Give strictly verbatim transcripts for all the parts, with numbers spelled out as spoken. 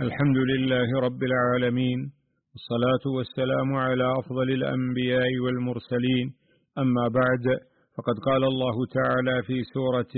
الحمد لله رب العالمين، والصلاة والسلام على أفضل الأنبياء والمرسلين. أما بعد، فقد قال الله تعالى في سورة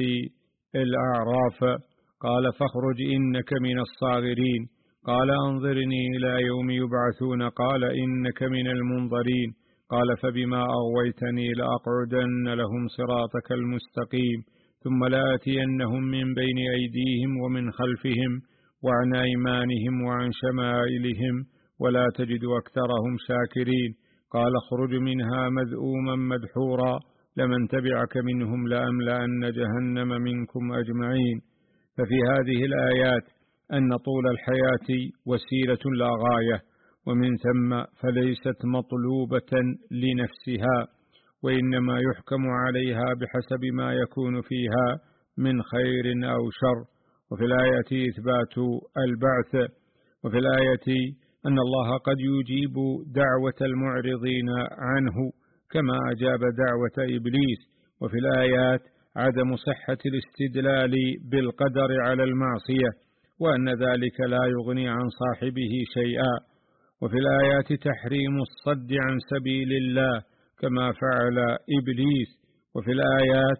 الأعراف: قال فاخرج إنك من الصاغرين، قال أنظرني إلى يوم يبعثون، قال إنك من المنظرين، قال فبما أغويتني لأقعدن لهم صراطك المستقيم، ثم لآتينهم من بين أيديهم ومن خلفهم وعن أيمانهم وعن شمائلهم ولا تجد أكثرهم شاكرين، قال اخرج منها مذءوما مدحورا لمن تبعك منهم لأملأن جهنم منكم أجمعين. ففي هذه الآيات أن طول الحياة وسيلة لا غاية، ومن ثم فليست مطلوبة لنفسها، وإنما يحكم عليها بحسب ما يكون فيها من خير أو شر. وفي الآية إثبات البعث، وفي الآية أن الله قد يجيب دعوة المعرضين عنه كما أجاب دعوة إبليس. وفي الآيات عدم صحة الاستدلال بالقدر على المعصية، وأن ذلك لا يغني عن صاحبه شيئا. وفي الآيات تحريم الصد عن سبيل الله كما فعل إبليس. وفي الآيات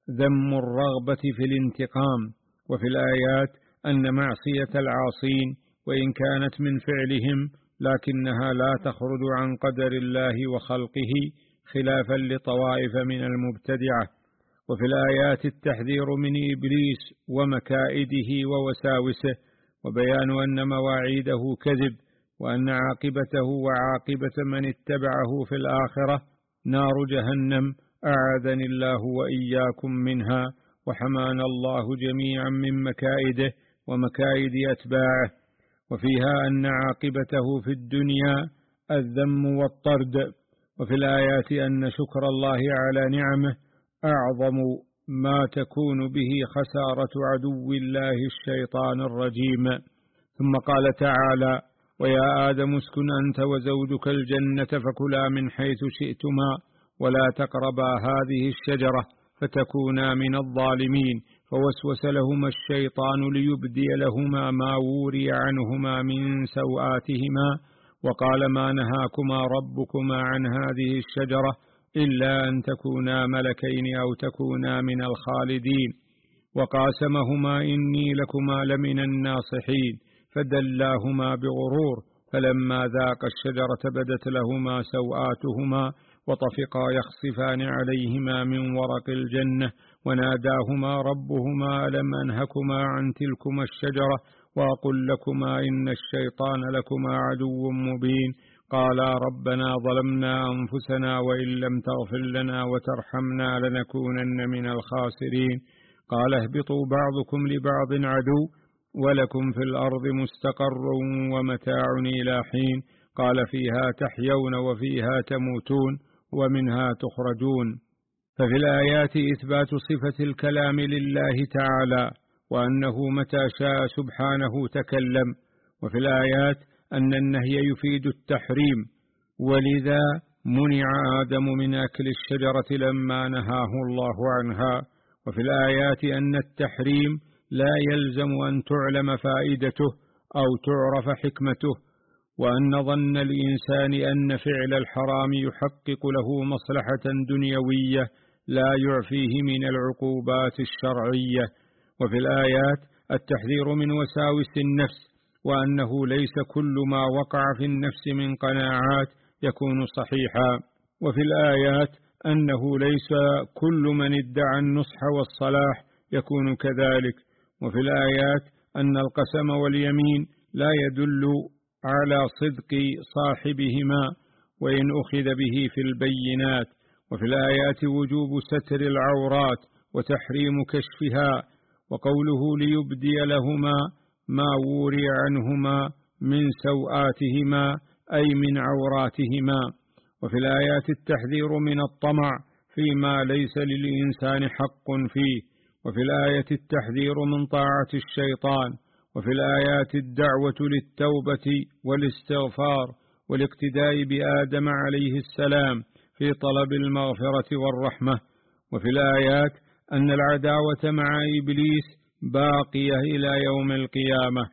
ذم الرغبة في الانتقام. وفي الآيات أن معصية العاصين وإن كانت من فعلهم لكنها لا تخرج عن قدر الله وخلقه، خلافا لطوائف من المبتدعة. وفي الآيات التحذير من إبليس ومكائده ووساوسه، وبيان أن مواعيده كذب، وأن عاقبته وعاقبة من اتبعه في الآخرة نار جهنم، أعاذني الله وإياكم منها، وحمانا الله جميعا من مكائده ومكائد أتباعه. وفيها أن عاقبته في الدنيا الذم والطرد. وفي الآيات أن شكر الله على نعمه أعظم ما تكون به خسارة عدو الله الشيطان الرجيم. ثم قال تعالى: ويا آدم اسكن أنت وزوجك الجنة فكلا من حيث شئتما ولا تقربا هذه الشجرة فتكونا من الظالمين. فوسوس لهما الشيطان ليبدي لهما ما وري عنهما من سوآتهما، وقال ما نهاكما ربكما عن هذه الشجرة إلا أن تكونا ملكين أو تكونا من الخالدين. وقاسمهما إني لكما لمن الناصحين، فدلاهما بغرور، فلما ذاقا الشجرة بدت لهما سوآتهما وطفقا يخصفان عليهما من ورق الجنة، وناداهما ربهما ألم أنهكما عن تلكما الشجرة وأقل لكما إن الشيطان لكما عدو مبين. قالا ربنا ظلمنا أنفسنا وإن لم تغفر لنا وترحمنا لنكونن من الخاسرين. قال اهبطوا بعضكم لبعض عدو ولكم في الأرض مستقر ومتاع إلى حين. قال فيها تحيون وفيها تموتون ومنها تخرجون. ففي الآيات إثبات صفة الكلام لله تعالى، وأنه متى شاء سبحانه تكلم. وفي الآيات أن النهي يفيد التحريم، ولذا منع آدم من أكل الشجرة لما نهاه الله عنها. وفي الآيات أن التحريم لا يلزم أن تعلم فائدته أو تعرف حكمته، وأن ظن الإنسان أن فعل الحرام يحقق له مصلحة دنيوية لا يعفيه من العقوبات الشرعية. وفي الآيات التحذير من وساوس النفس، وأنه ليس كل ما وقع في النفس من قناعات يكون صحيحا. وفي الآيات أنه ليس كل من ادعى النصح والصلاح يكون كذلك. وفي الآيات أن القسم واليمين لا يدل على صدق صاحبهما وإن أخذ به في البينات. وفي الآيات وجوب ستر العورات وتحريم كشفها، وقوله ليبدي لهما ما وري عنهما من سوآتهما أي من عوراتهما. وفي الآيات التحذير من الطمع فيما ليس للإنسان حق فيه. وفي الآية التحذير من طاعة الشيطان. وفي الآيات الدعوة للتوبة والاستغفار والاقتداء بآدم عليه السلام في طلب المغفرة والرحمة. وفي الآيات أن العداوة مع إبليس باقية إلى يوم القيامة.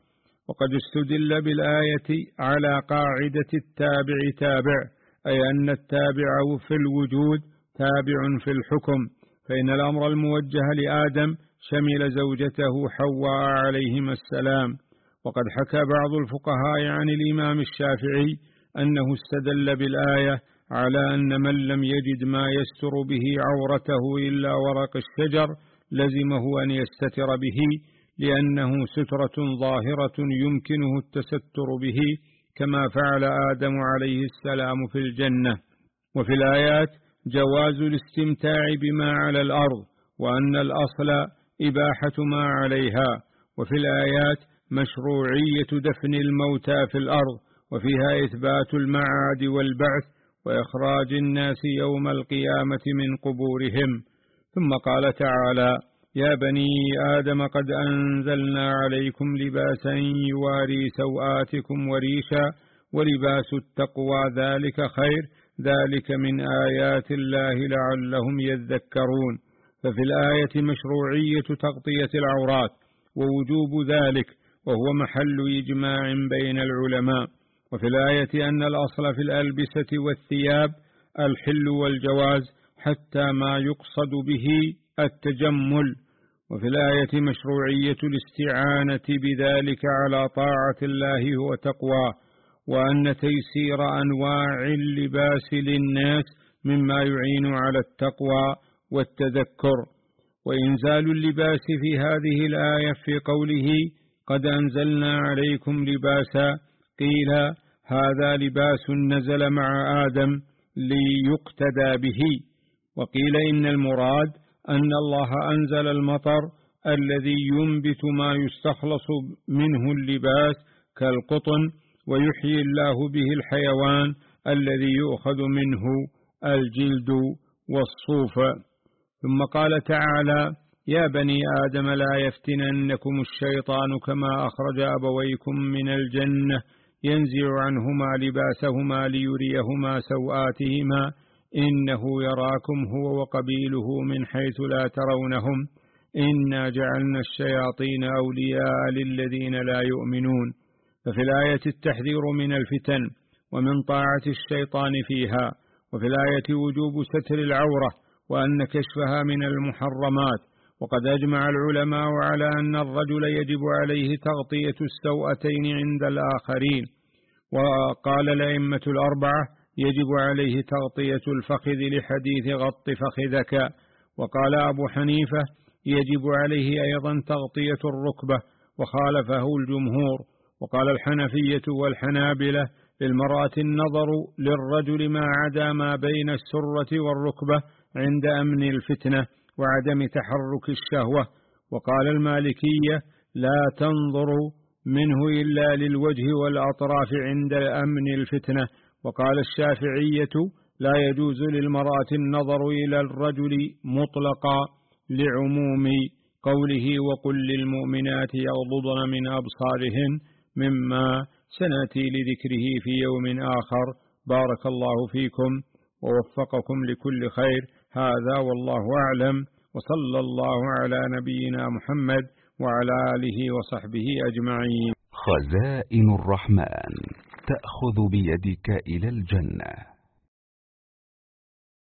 وقد استدل بالآية على قاعدة التابع تابع، أي أن التابع في الوجود تابع في الحكم، فإن الأمر الموجه لآدم شمل زوجته حواء عليهما السلام. وقد حكى بعض الفقهاء عن الإمام الشافعي أنه استدل بالآية على أن من لم يجد ما يستر به عورته إلا ورق الشجر لزمه أن يستتر به، لأنه سترة ظاهرة يمكنه التستر به، كما فعل آدم عليه السلام في الجنة. وفي الآيات جواز الاستمتاع بما على الأرض، وأن الأصل إباحة ما عليها. وفي الآيات مشروعية دفن الموتى في الأرض، وفيها إثبات المعاد والبعث وإخراج الناس يوم القيامة من قبورهم. ثم قال تعالى: يا بني آدم قد أنزلنا عليكم لباسا يواري سوآتكم وريشا ولباس التقوى ذلك خير ذلك من آيات الله لعلهم يذكرون. ففي الآية مشروعية تغطية العورات ووجوب ذلك، وهو محل إجماع بين العلماء. وفي الآية أن الأصل في الألبسة والثياب الحل والجواز حتى ما يقصد به التجمل. وفي الآية مشروعية الاستعانة بذلك على طاعة الله وتقواه، وأن تيسير أنواع اللباس للناس مما يعين على التقوى والتذكر. وإنزال اللباس في هذه الآية في قوله قد أنزلنا عليكم لباسا، قيل هذا لباس نزل مع آدم ليقتدى به، وقيل إن المراد أن الله أنزل المطر الذي ينبت ما يستخلص منه اللباس كالقطن، ويحيي الله به الحيوان الذي يؤخذ منه الجلد والصوف. ثم قال تعالى: يا بني آدم لا يفتننكم الشيطان كما أخرج أبويكم من الجنة ينزع عنهما لباسهما ليريهما سوآتهما إنه يراكم هو وقبيله من حيث لا ترونهم إنا جعلنا الشياطين أولياء للذين لا يؤمنون. ففي الآية التحذير من الفتن ومن طاعة الشيطان فيها، وفي الآية وجوب ستر العورة وأن كشفها من المحرمات. وقد أجمع العلماء على أن الرجل يجب عليه تغطية السوأتين عند الآخرين، وقال الأئمة الأربعة يجب عليه تغطية الفخذ لحديث غط فخذك، وقال أبو حنيفة يجب عليه أيضا تغطية الركبة وخالفه الجمهور. وقال الحنفية والحنابلة للمرأة النظر للرجل ما عدا ما بين السرة والركبة عند أمن الفتنة وعدم تحرك الشهوة. وقال المالكية لا تنظر منه إلا للوجه والأطراف عند أمن الفتنة. وقال الشافعية لا يجوز للمرأة النظر إلى الرجل مطلقا لعموم قوله وقل للمؤمنات يغضضن من أبصارهن، مما سنأتي لذكره في يوم آخر. بارك الله فيكم ووفقكم لكل خير. هذا والله أعلم، وصلى الله على نبينا محمد وعلى آله وصحبه أجمعين. خزائن الرحمن تأخذ بيدك إلى الجنة.